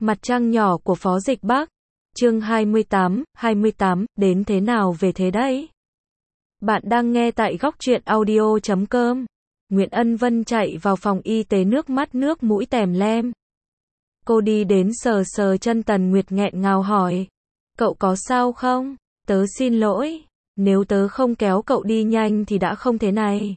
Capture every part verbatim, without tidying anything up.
Mặt trăng nhỏ của Phó Dịch Bắc. Chương hai mươi tám, hai mươi tám, đến thế nào về thế đấy? Bạn đang nghe tại góc truyện audio chấm com. Nguyễn Ân Vân chạy vào phòng y tế, nước mắt nước mũi tèm lem. Cô đi đến sờ sờ chân Tần Nguyệt, nghẹn ngào hỏi: "Cậu có sao không? Tớ xin lỗi, nếu tớ không kéo cậu đi nhanh thì đã không thế này."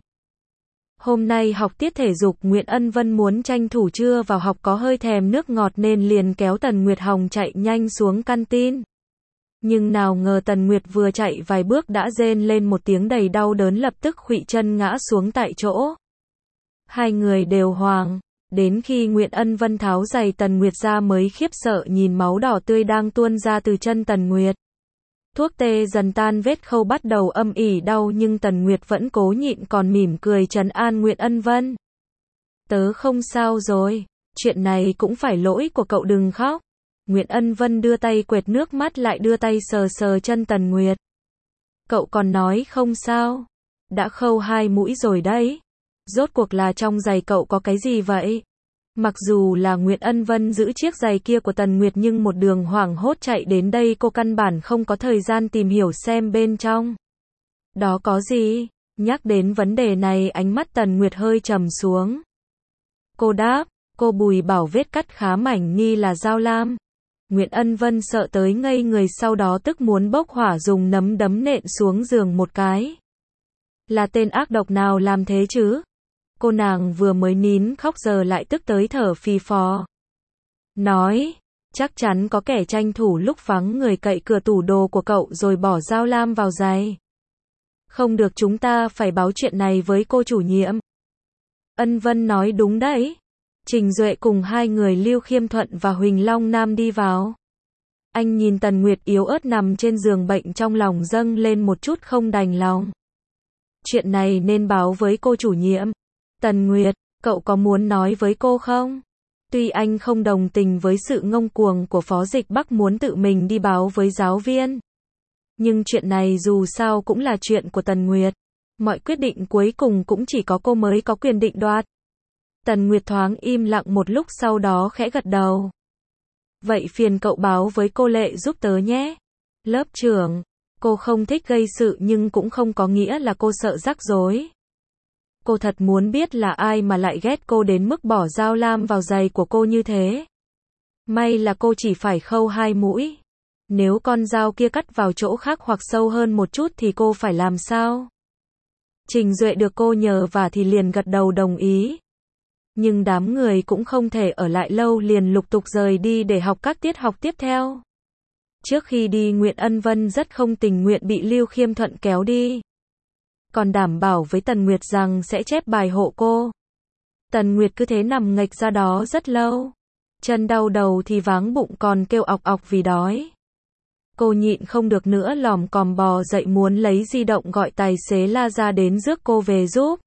Hôm nay học tiết thể dục, Nguyễn Ân Vân muốn tranh thủ trưa vào học, có hơi thèm nước ngọt nên liền kéo Tần Nguyệt Hồng chạy nhanh xuống canteen. Nhưng nào ngờ Tần Nguyệt vừa chạy vài bước đã rên lên một tiếng đầy đau đớn, lập tức khuỵu chân ngã xuống tại chỗ. Hai người đều hoảng, đến khi Nguyễn Ân Vân tháo giày Tần Nguyệt ra mới khiếp sợ nhìn máu đỏ tươi đang tuôn ra từ chân Tần Nguyệt. Thuốc tê dần tan, vết khâu bắt đầu âm ỉ đau nhưng Tần Nguyệt vẫn cố nhịn, còn mỉm cười trấn an Nguyễn Ân Vân. "Tớ không sao rồi, chuyện này cũng phải lỗi của cậu, đừng khóc." Nguyễn Ân Vân đưa tay quệt nước mắt, lại đưa tay sờ sờ chân Tần Nguyệt. "Cậu còn nói không sao, đã khâu hai mũi rồi đấy. Rốt cuộc là trong giày cậu có cái gì vậy?" Mặc dù là Nguyễn Ân Vân giữ chiếc giày kia của Tần Nguyệt nhưng một đường hoảng hốt chạy đến đây, cô căn bản không có thời gian tìm hiểu xem bên trong đó có gì. Nhắc đến vấn đề này, ánh mắt Tần Nguyệt hơi trầm xuống. Cô đáp: "Cô Bùi bảo vết cắt khá mảnh, nghi là dao lam." Nguyễn Ân Vân sợ tới ngây người, sau đó tức muốn bốc hỏa, dùng nắm đấm nện xuống giường một cái. Là tên ác độc nào làm thế chứ? Cô nàng vừa mới nín khóc giờ lại tức tới thở phì phò. Nói: "Chắc chắn có kẻ tranh thủ lúc vắng người cậy cửa tủ đồ của cậu rồi bỏ dao lam vào giày. Không được, chúng ta phải báo chuyện này với cô chủ nhiệm." Ân Vân nói đúng đấy. Trình Duệ cùng hai người Lưu Khiêm Thuận và Huỳnh Long Nam đi vào. Anh nhìn Tần Nguyệt yếu ớt nằm trên giường bệnh, trong lòng dâng lên một chút không đành lòng. "Chuyện này nên báo với cô chủ nhiệm." "Tần Nguyệt, cậu có muốn nói với cô không?" Tuy anh không đồng tình với sự ngông cuồng của Phó Dịch Bắc muốn tự mình đi báo với giáo viên, nhưng chuyện này dù sao cũng là chuyện của Tần Nguyệt. Mọi quyết định cuối cùng cũng chỉ có cô mới có quyền định đoạt. Tần Nguyệt thoáng im lặng một lúc, sau đó khẽ gật đầu. "Vậy phiền cậu báo với cô Lệ giúp tớ nhé." "Lớp trưởng, cô không thích gây sự nhưng cũng không có nghĩa là cô sợ rắc rối. Cô thật muốn biết là ai mà lại ghét cô đến mức bỏ dao lam vào giày của cô như thế. May là cô chỉ phải khâu hai mũi. Nếu con dao kia cắt vào chỗ khác hoặc sâu hơn một chút thì cô phải làm sao?" Trình Duệ được cô nhờ vả thì liền gật đầu đồng ý. Nhưng đám người cũng không thể ở lại lâu, liền lục tục rời đi để học các tiết học tiếp theo. Trước khi đi, Nguyễn Ân Vân rất không tình nguyện bị Lưu Khiêm Thuận kéo đi, còn đảm bảo với Tần Nguyệt rằng sẽ chép bài hộ cô. Tần Nguyệt cứ thế nằm nghệch ra đó rất lâu. Chân đau, đầu thì váng bụng, còn kêu ọc ọc vì đói. Cô nhịn không được nữa, lòm còm bò dậy muốn lấy di động gọi tài xế La ra đến rước cô về giúp.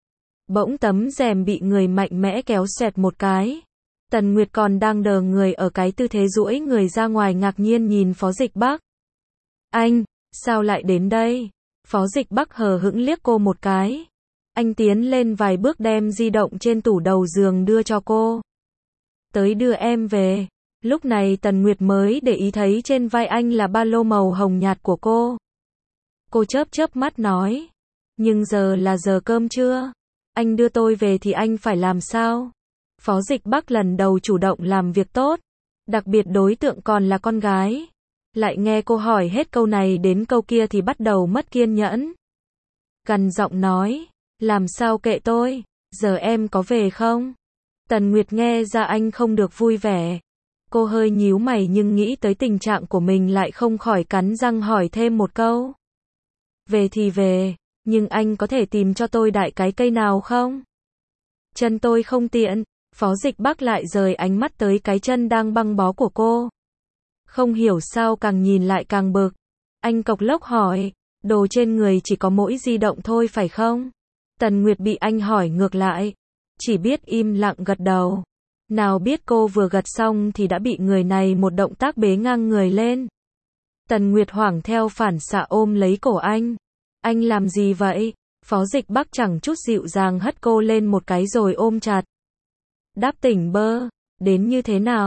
Bỗng tấm rèm bị người mạnh mẽ kéo xoẹt một cái. Tần Nguyệt còn đang đờ người ở cái tư thế duỗi người ra ngoài, ngạc nhiên nhìn Phó Dịch Bắc. "Anh, sao lại đến đây?" Phó Dịch Bắc hờ hững liếc cô một cái. Anh tiến lên vài bước, đem di động trên tủ đầu giường đưa cho cô. "Tới đưa em về." Lúc này Tần Nguyệt mới để ý thấy trên vai anh là ba lô màu hồng nhạt của cô. Cô chớp chớp mắt nói: "Nhưng giờ là giờ cơm trưa. Anh đưa tôi về thì anh phải làm sao?" Phó Dịch Bắc lần đầu chủ động làm việc tốt, đặc biệt đối tượng còn là con gái. Lại nghe cô hỏi hết câu này đến câu kia thì bắt đầu mất kiên nhẫn. Gằn giọng nói: "Làm sao kệ tôi, giờ em có về không?" Tần Nguyệt nghe ra anh không được vui vẻ. Cô hơi nhíu mày nhưng nghĩ tới tình trạng của mình lại không khỏi cắn răng hỏi thêm một câu. "Về thì về, nhưng anh có thể tìm cho tôi đại cái cây nào không? Chân tôi không tiện." Phó Dịch Bắc lại rời ánh mắt tới cái chân đang băng bó của cô. Không hiểu sao càng nhìn lại càng bực. Anh cộc lốc hỏi: "Đồ trên người chỉ có mỗi di động thôi phải không?" Tần Nguyệt bị anh hỏi ngược lại, chỉ biết im lặng gật đầu. Nào biết cô vừa gật xong thì đã bị người này một động tác bế ngang người lên. Tần Nguyệt hoảng theo phản xạ ôm lấy cổ anh. "Anh làm gì vậy?" Phó Dịch Bắc chẳng chút dịu dàng hất cô lên một cái rồi ôm chặt. "Đáp tỉnh bơ, đến như thế nào?"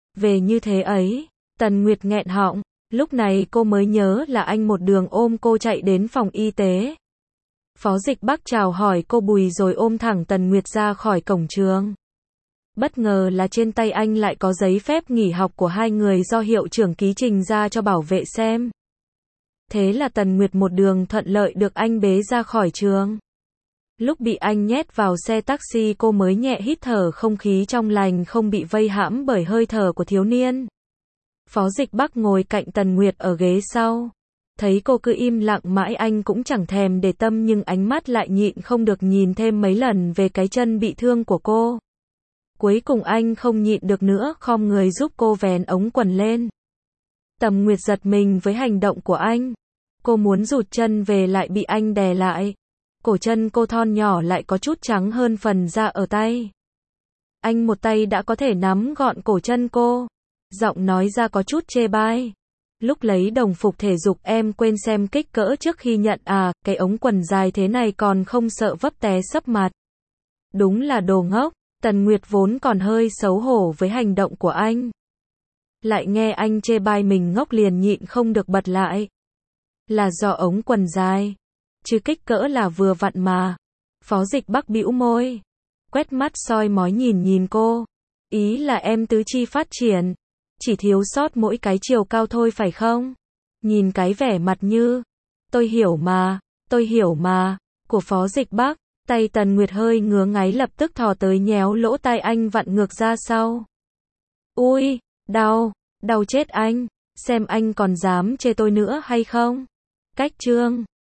Về như thế ấy, Tần Nguyệt nghẹn họng, lúc này cô mới nhớ là anh một đường ôm cô chạy đến phòng y tế. Phó Dịch Bắc chào hỏi cô Bùi rồi ôm thẳng Tần Nguyệt ra khỏi cổng trường. Bất ngờ là trên tay anh lại có giấy phép nghỉ học của hai người do hiệu trưởng ký trình ra cho bảo vệ xem. Thế là Tần Nguyệt một đường thuận lợi được anh bế ra khỏi trường. Lúc bị anh nhét vào xe taxi cô mới nhẹ hít thở không khí trong lành không bị vây hãm bởi hơi thở của thiếu niên. Phó Dịch Bắc ngồi cạnh Tần Nguyệt ở ghế sau. Thấy cô cứ im lặng mãi anh cũng chẳng thèm để tâm nhưng ánh mắt lại nhịn không được nhìn thêm mấy lần về cái chân bị thương của cô. Cuối cùng anh không nhịn được nữa khom người giúp cô vén ống quần lên. Tầm Nguyệt giật mình với hành động của anh. Cô muốn rụt chân về lại bị anh đè lại. Cổ chân cô thon nhỏ lại có chút trắng hơn phần da ở tay. Anh một tay đã có thể nắm gọn cổ chân cô. Giọng nói ra có chút chê bai. Lúc lấy đồng phục thể dục em quên xem kích cỡ trước khi nhận à, cái ống quần dài thế này còn không sợ vấp té sấp mặt. Đúng là đồ ngốc. Tần Nguyệt vốn còn hơi xấu hổ với hành động của anh. Lại nghe anh chê bai mình ngốc liền nhịn không được bật lại. Là do ống quần dài. Chứ kích cỡ là vừa vặn mà. Phó Dịch Bắc bĩu môi. Quét mắt soi mói nhìn nhìn cô. Ý là em tứ chi phát triển. Chỉ thiếu sót mỗi cái chiều cao thôi phải không? Nhìn cái vẻ mặt như. Tôi hiểu mà, tôi hiểu mà. Của Phó Dịch Bắc. Tay Tần Nguyệt hơi ngứa ngáy lập tức thò tới nhéo lỗ tai anh vặn ngược ra sau. Ui, đau, đau chết anh. Xem anh còn dám chê tôi nữa hay không? Cách chương